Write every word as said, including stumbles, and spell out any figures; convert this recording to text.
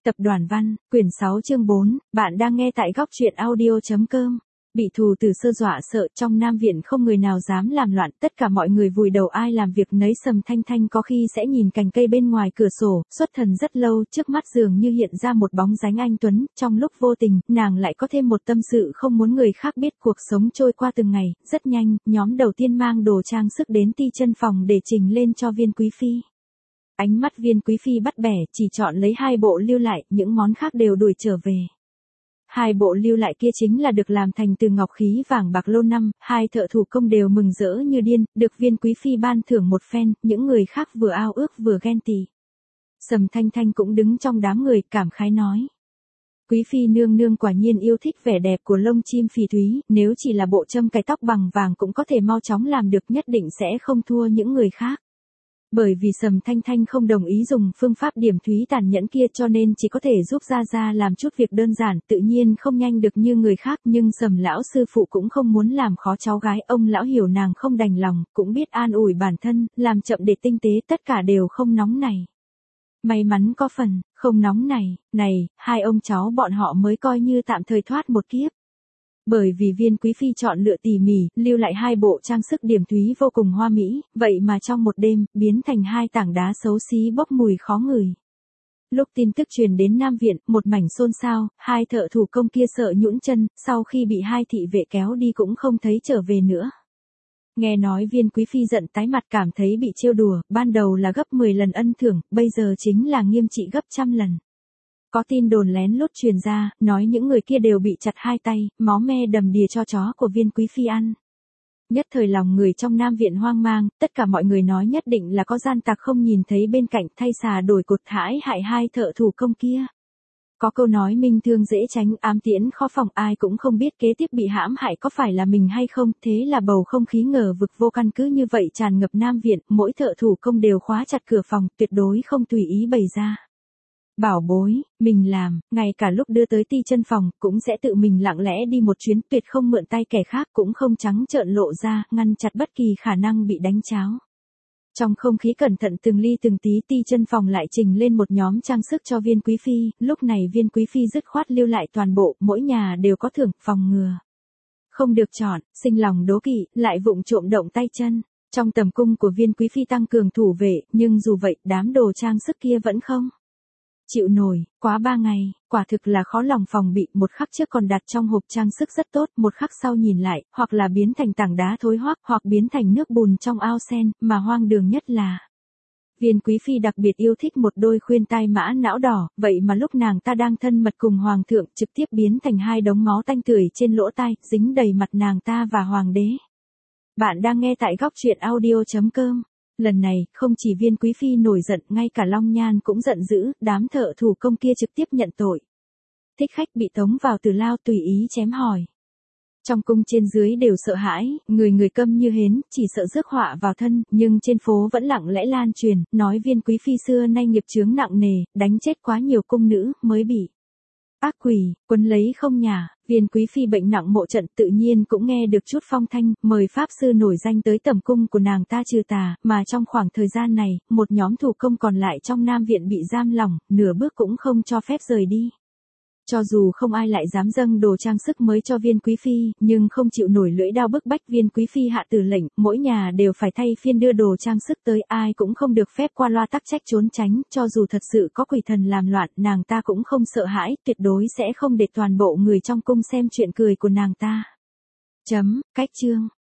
Tập đoàn văn, quyển sáu chương bốn, bạn đang nghe tại góc truyện audio.com. Bị thù từ sơ dọa sợ, trong Nam Viện không người nào dám làm loạn, tất cả mọi người vùi đầu ai làm việc nấy. Sầm Thanh Thanh có khi sẽ nhìn cành cây bên ngoài cửa sổ, xuất thần rất lâu, trước mắt dường như hiện ra một bóng dáng anh tuấn, trong lúc vô tình, nàng lại có thêm một tâm sự không muốn người khác biết. Cuộc sống trôi qua từng ngày, rất nhanh, nhóm đầu tiên mang đồ trang sức đến Ti Chân phòng để trình lên cho Viên Quý Phi. Ánh mắt Viên Quý Phi bắt bẻ, chỉ chọn lấy hai bộ lưu lại, những món khác đều đuổi trở về. Hai bộ lưu lại kia chính là được làm thành từ ngọc khí vàng bạc lâu năm, hai thợ thủ công đều mừng rỡ như điên, được Viên Quý Phi ban thưởng một phen, những người khác vừa ao ước vừa ghen tị. Sầm Thanh Thanh cũng đứng trong đám người, cảm khái nói. Quý Phi nương nương quả nhiên yêu thích vẻ đẹp của lông chim phỉ thúy, nếu chỉ là bộ châm cài tóc bằng vàng cũng có thể mau chóng làm được, nhất định sẽ không thua những người khác. Bởi vì Sầm Thanh Thanh không đồng ý dùng phương pháp điểm thúy tàn nhẫn kia cho nên chỉ có thể giúp Gia Gia làm chút việc đơn giản, tự nhiên không nhanh được như người khác, nhưng Sầm lão sư phụ cũng không muốn làm khó cháu gái, ông lão hiểu nàng không đành lòng, cũng biết an ủi bản thân, làm chậm để tinh tế, tất cả đều không nóng này. May mắn có phần, không nóng này, này, hai ông cháu bọn họ mới coi như tạm thời thoát một kiếp. Bởi vì Viên Quý Phi chọn lựa tỉ mỉ, lưu lại hai bộ trang sức điểm thúy vô cùng hoa mỹ, vậy mà trong một đêm, biến thành hai tảng đá xấu xí bốc mùi khó ngửi. Lúc tin tức truyền đến Nam Viện, một mảnh xôn xao, hai thợ thủ công kia sợ nhũn chân, sau khi bị hai thị vệ kéo đi cũng không thấy trở về nữa. Nghe nói Viên Quý Phi giận tái mặt, cảm thấy bị trêu đùa, ban đầu là gấp mười lần ân thưởng, bây giờ chính là nghiêm trị gấp trăm lần. Có tin đồn lén lút truyền ra, nói những người kia đều bị chặt hai tay, máu me đầm đìa cho chó của Viên Quý Phi ăn. Nhất thời lòng người trong Nam Viện hoang mang, tất cả mọi người nói nhất định là có gian tặc không nhìn thấy bên cạnh, thay xà đổi cột hãy hại hai thợ thủ công kia. Có câu nói minh thương dễ tránh, ám tiễn khó phòng, ai cũng không biết kế tiếp bị hãm hại có phải là mình hay không, thế là bầu không khí ngờ vực vô căn cứ như vậy tràn ngập Nam Viện, mỗi thợ thủ công đều khóa chặt cửa phòng, tuyệt đối không tùy ý bày ra. Bảo bối, mình làm, ngay cả lúc đưa tới Ti Chân phòng, cũng sẽ tự mình lặng lẽ đi một chuyến, tuyệt không mượn tay kẻ khác, cũng không trắng trợn lộ ra, ngăn chặn bất kỳ khả năng bị đánh cháo. Trong không khí cẩn thận từng ly từng tí, Ti Chân phòng lại trình lên một nhóm trang sức cho Viên Quý Phi, lúc này Viên Quý Phi dứt khoát lưu lại toàn bộ, mỗi nhà đều có thưởng, phòng ngừa không được chọn, sinh lòng đố kỵ, lại vụng trộm động tay chân. Trong tầm cung của Viên Quý Phi tăng cường thủ vệ, nhưng dù vậy, đám đồ trang sức kia vẫn không chịu nổi, quá ba ngày, quả thực là khó lòng phòng bị, một khắc trước còn đặt trong hộp trang sức rất tốt, một khắc sau nhìn lại, hoặc là biến thành tảng đá thối hoác, hoặc biến thành nước bùn trong ao sen, mà hoang đường nhất là Viên Quý Phi đặc biệt yêu thích một đôi khuyên tai mã não đỏ, vậy mà lúc nàng ta đang thân mật cùng Hoàng thượng, trực tiếp biến thành hai đống máu tanh tưởi trên lỗ tai, dính đầy mặt nàng ta và Hoàng đế. Bạn đang nghe tại góc truyện audio.com. Lần này, không chỉ Viên Quý Phi nổi giận, ngay cả Long Nhan cũng giận dữ, đám thợ thủ công kia trực tiếp nhận tội. Thích khách bị tống vào tử lao tùy ý chém hỏi. Trong cung trên dưới đều sợ hãi, người người câm như hến, chỉ sợ rước họa vào thân, nhưng trên phố vẫn lặng lẽ lan truyền, nói Viên Quý Phi xưa nay nghiệp chướng nặng nề, đánh chết quá nhiều cung nữ, mới bị ác quỷ, quấn lấy không nhả. Viên Quý Phi bệnh nặng mộ trận, tự nhiên cũng nghe được chút phong thanh, mời pháp sư nổi danh tới tẩm cung của nàng ta trừ tà, mà trong khoảng thời gian này, một nhóm thủ công còn lại trong Nam Viện bị giam lỏng, nửa bước cũng không cho phép rời đi. Cho dù không ai lại dám dâng đồ trang sức mới cho Viên Quý Phi, nhưng không chịu nổi lưỡi đao bức bách, Viên Quý Phi hạ tử lệnh, mỗi nhà đều phải thay phiên đưa đồ trang sức tới, ai cũng không được phép qua loa tắc trách trốn tránh, cho dù thật sự có quỷ thần làm loạn, nàng ta cũng không sợ hãi, tuyệt đối sẽ không để toàn bộ người trong cung xem chuyện cười của nàng ta. Chấm, cách chương.